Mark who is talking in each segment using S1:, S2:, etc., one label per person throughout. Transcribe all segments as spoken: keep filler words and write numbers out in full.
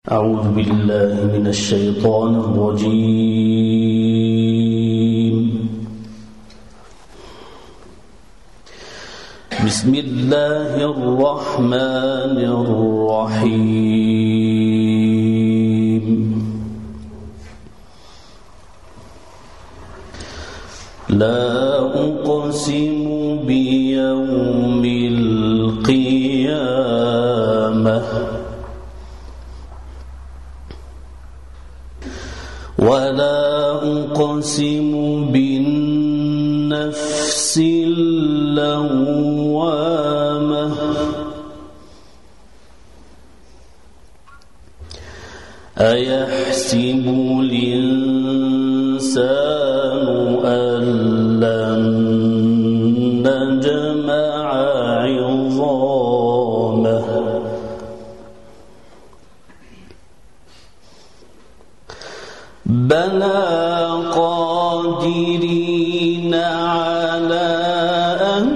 S1: أعوذ بالله من الشيطان الرجيم. بسم الله الرحمن الرحيم. لا أقسم بيوم القيامة ولا أقسم بالنفس اللوامة أيحسب الإنسان أن لن نجمع عظامه بلى قادرين على أن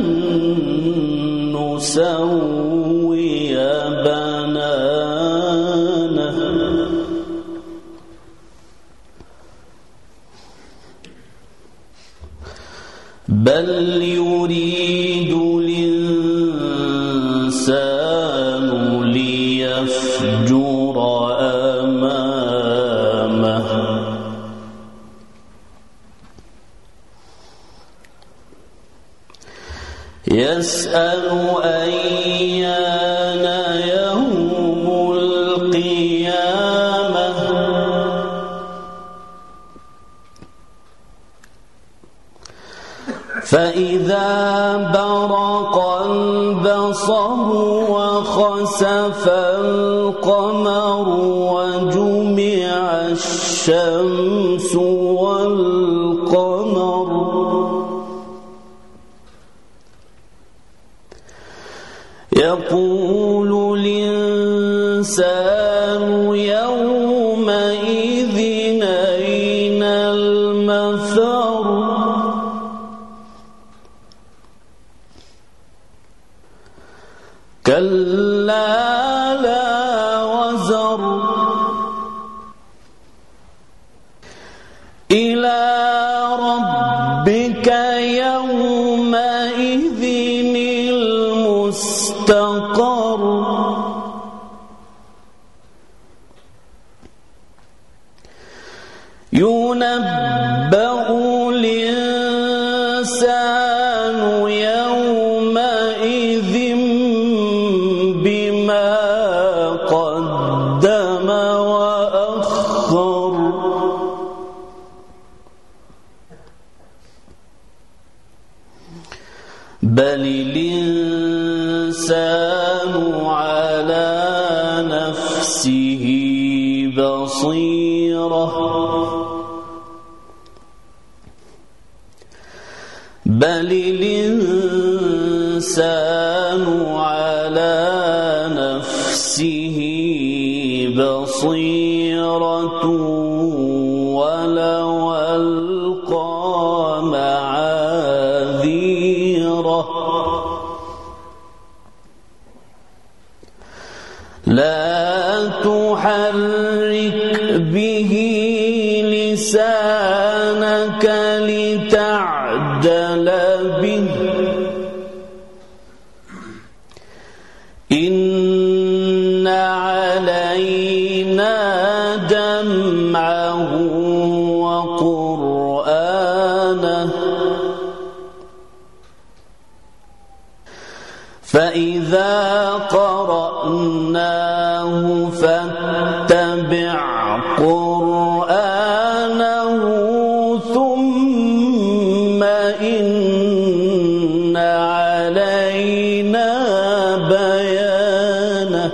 S1: نسوي بنانه بل يريد الإنسان ليفجر أمامه يسأل أيان يوم القيامة فإذا برق البصر وخسف القمر وجمع الشمس والقمر يقول الإنسان يومئذ أين المفر كلا لا وزر إلى ربك يومئذ المستقر ينبأ الإنسان يومئذ بما قدم وأخر بل الإنسان على نفسه بصيرة بل الإنسان على نفسه بصيرة ولو ألقى معاذيره لا تحرك به لسانك لتعجل به إن علينا جمعه وقرآنه فإذا قرأناه فاتبع قرآنه ثم إن علينا بيانه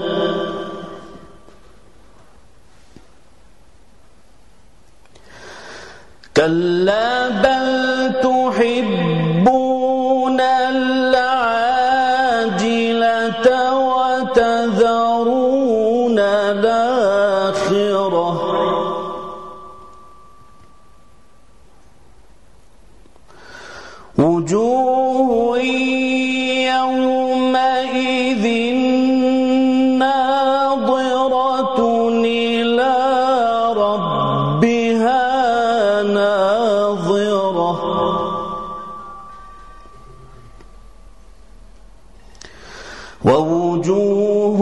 S1: كلا بل تحبون العاجلة وتذرون الآخرة وجوه يومئذ ناظرة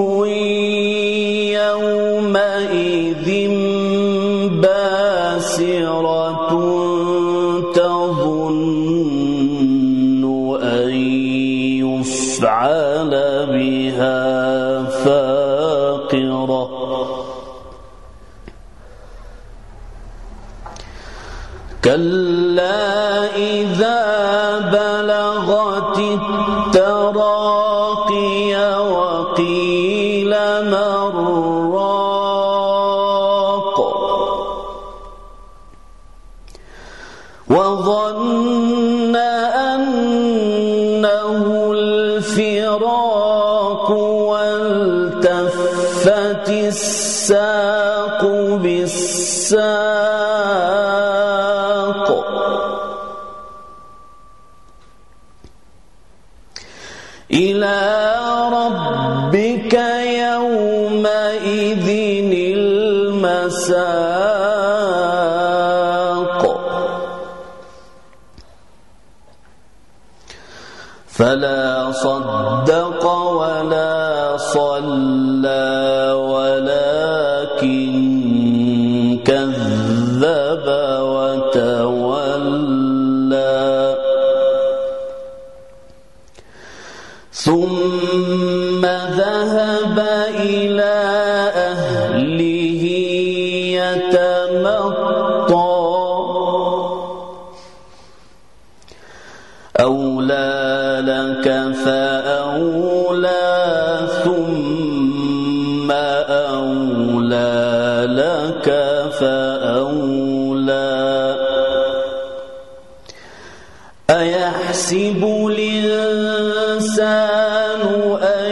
S1: يومئذ باسرة تظن أن يفعل بها فاقرة كلا إذا بلغت التراقي وقيل من راق وظن أنه الفراق والتفت الساق بالساق إلى ربك يومئذ المساق فلا صدق ولا صلى ولكن كذب وتولى ثم ذهب إلى أهله يتمطى أولى لك فأولى ثم أولى لك فأولى أيحسب الإنسان أن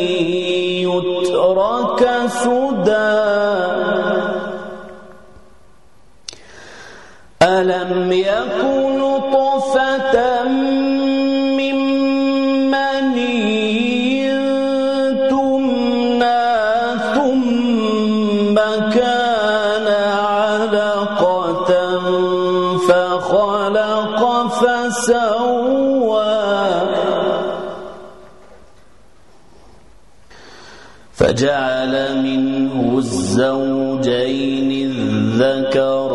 S1: يترك سدى ألم يكن نطفة من مني تمنى ثم كان علقة فخلق فسوى فجعل منه الزوجين الذكر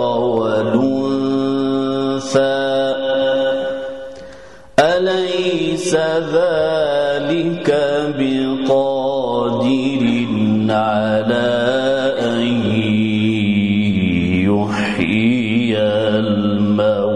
S1: والأنثى أليس ذلك بقادر على أن يحيي الموتى